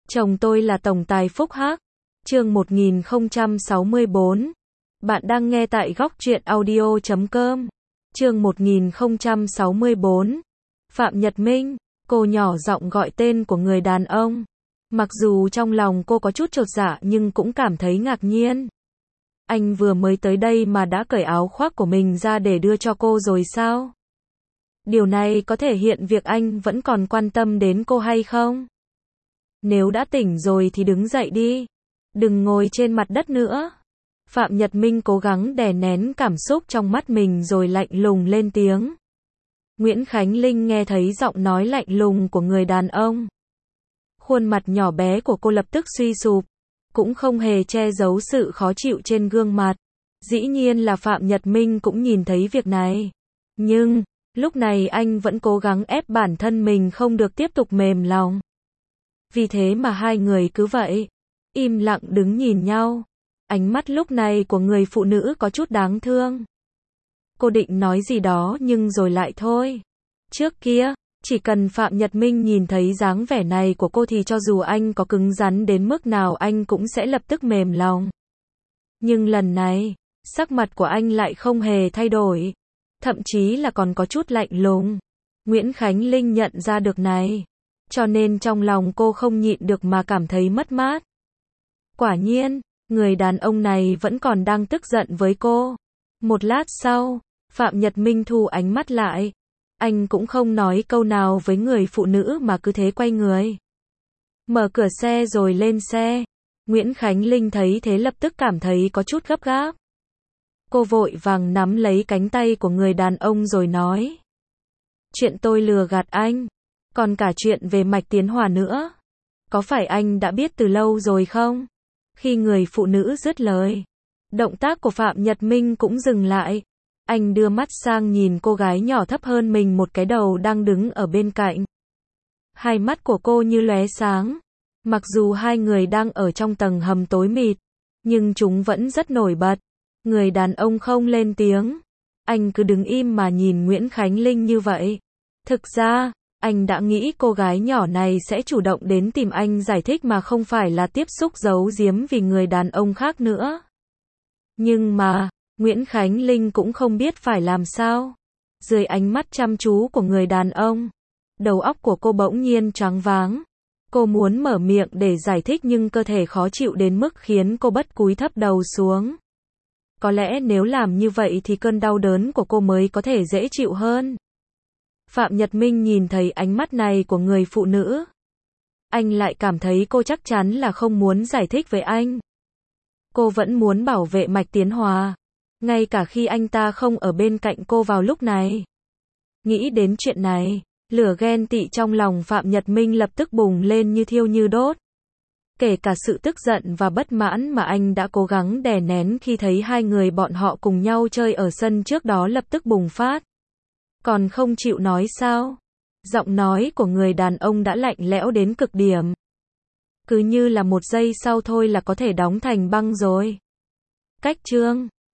Chồng tôi là tổng tài phúc hắc. Chương 1064. Bạn đang nghe tại góc truyện audio.com. Chương 1064. Phạm Nhật Minh. Cô nhỏ giọng gọi tên của người đàn ông. Mặc dù trong lòng cô có chút chột dạ nhưng cũng cảm thấy ngạc nhiên. Anh vừa mới tới đây mà đã cởi áo khoác của mình ra để đưa cho cô rồi sao? Điều này có thể hiện việc anh vẫn còn quan tâm đến cô hay không? Nếu đã tỉnh rồi thì đứng dậy đi. Đừng ngồi trên mặt đất nữa. Phạm Nhật Minh cố gắng đè nén cảm xúc trong mắt mình rồi lạnh lùng lên tiếng. Nguyễn Khánh Linh nghe thấy giọng nói lạnh lùng của người đàn ông. Khuôn mặt nhỏ bé của cô lập tức suy sụp, cũng không hề che giấu sự khó chịu trên gương mặt. Dĩ nhiên là Phạm Nhật Minh cũng nhìn thấy việc này. Nhưng, lúc này anh vẫn cố gắng ép bản thân mình không được tiếp tục mềm lòng. Vì thế mà hai người cứ vậy, im lặng đứng nhìn nhau. Ánh mắt lúc này của người phụ nữ có chút đáng thương. Cô định nói gì đó nhưng rồi lại thôi. Trước kia, chỉ cần Phạm Nhật Minh nhìn thấy dáng vẻ này của cô thì cho dù anh có cứng rắn đến mức nào anh cũng sẽ lập tức mềm lòng. Nhưng lần này, sắc mặt của anh lại không hề thay đổi. Thậm chí là còn có chút lạnh lùng. Nguyễn Khánh Linh nhận ra được này. Cho nên trong lòng cô không nhịn được mà cảm thấy mất mát. Quả nhiên, người đàn ông này vẫn còn đang tức giận với cô. Một lát sau, Phạm Nhật Minh thu ánh mắt lại. Anh cũng không nói câu nào với người phụ nữ mà cứ thế quay người. Mở cửa xe rồi lên xe. Nguyễn Khánh Linh thấy thế lập tức cảm thấy có chút gấp gáp. Cô vội vàng nắm lấy cánh tay của người đàn ông rồi nói. Chuyện tôi lừa gạt anh. Còn cả chuyện về Mạch Tiến Hòa nữa. Có phải anh đã biết từ lâu rồi không? Khi người phụ nữ dứt lời, động tác của Phạm Nhật Minh cũng dừng lại. Anh đưa mắt sang nhìn cô gái nhỏ thấp hơn mình một cái đầu đang đứng ở bên cạnh. Hai mắt của cô như lóe sáng. Mặc dù hai người đang ở trong tầng hầm tối mịt, nhưng chúng vẫn rất nổi bật. Người đàn ông không lên tiếng. Anh cứ đứng im mà nhìn Nguyễn Khánh Linh như vậy. Thực ra, anh đã nghĩ cô gái nhỏ này sẽ chủ động đến tìm anh giải thích mà không phải là tiếp xúc giấu giếm vì người đàn ông khác nữa. Nhưng mà, Nguyễn Khánh Linh cũng không biết phải làm sao. Dưới ánh mắt chăm chú của người đàn ông, đầu óc của cô bỗng nhiên choáng váng. Cô muốn mở miệng để giải thích nhưng cơ thể khó chịu đến mức khiến cô bất cúi thấp đầu xuống. Có lẽ nếu làm như vậy thì cơn đau đớn của cô mới có thể dễ chịu hơn. Phạm Nhật Minh nhìn thấy ánh mắt này của người phụ nữ. Anh lại cảm thấy cô chắc chắn là không muốn giải thích với anh. Cô vẫn muốn bảo vệ Mạch Tiến Hòa. Ngay cả khi anh ta không ở bên cạnh cô vào lúc này. Nghĩ đến chuyện này, lửa ghen tị trong lòng Phạm Nhật Minh lập tức bùng lên như thiêu như đốt. Kể cả sự tức giận và bất mãn mà anh đã cố gắng đè nén khi thấy hai người bọn họ cùng nhau chơi ở sân trước đó lập tức bùng phát. Còn không chịu nói sao? Giọng nói của người đàn ông đã lạnh lẽo đến cực điểm. Cứ như là một giây sau thôi là có thể đóng thành băng rồi. Cách chương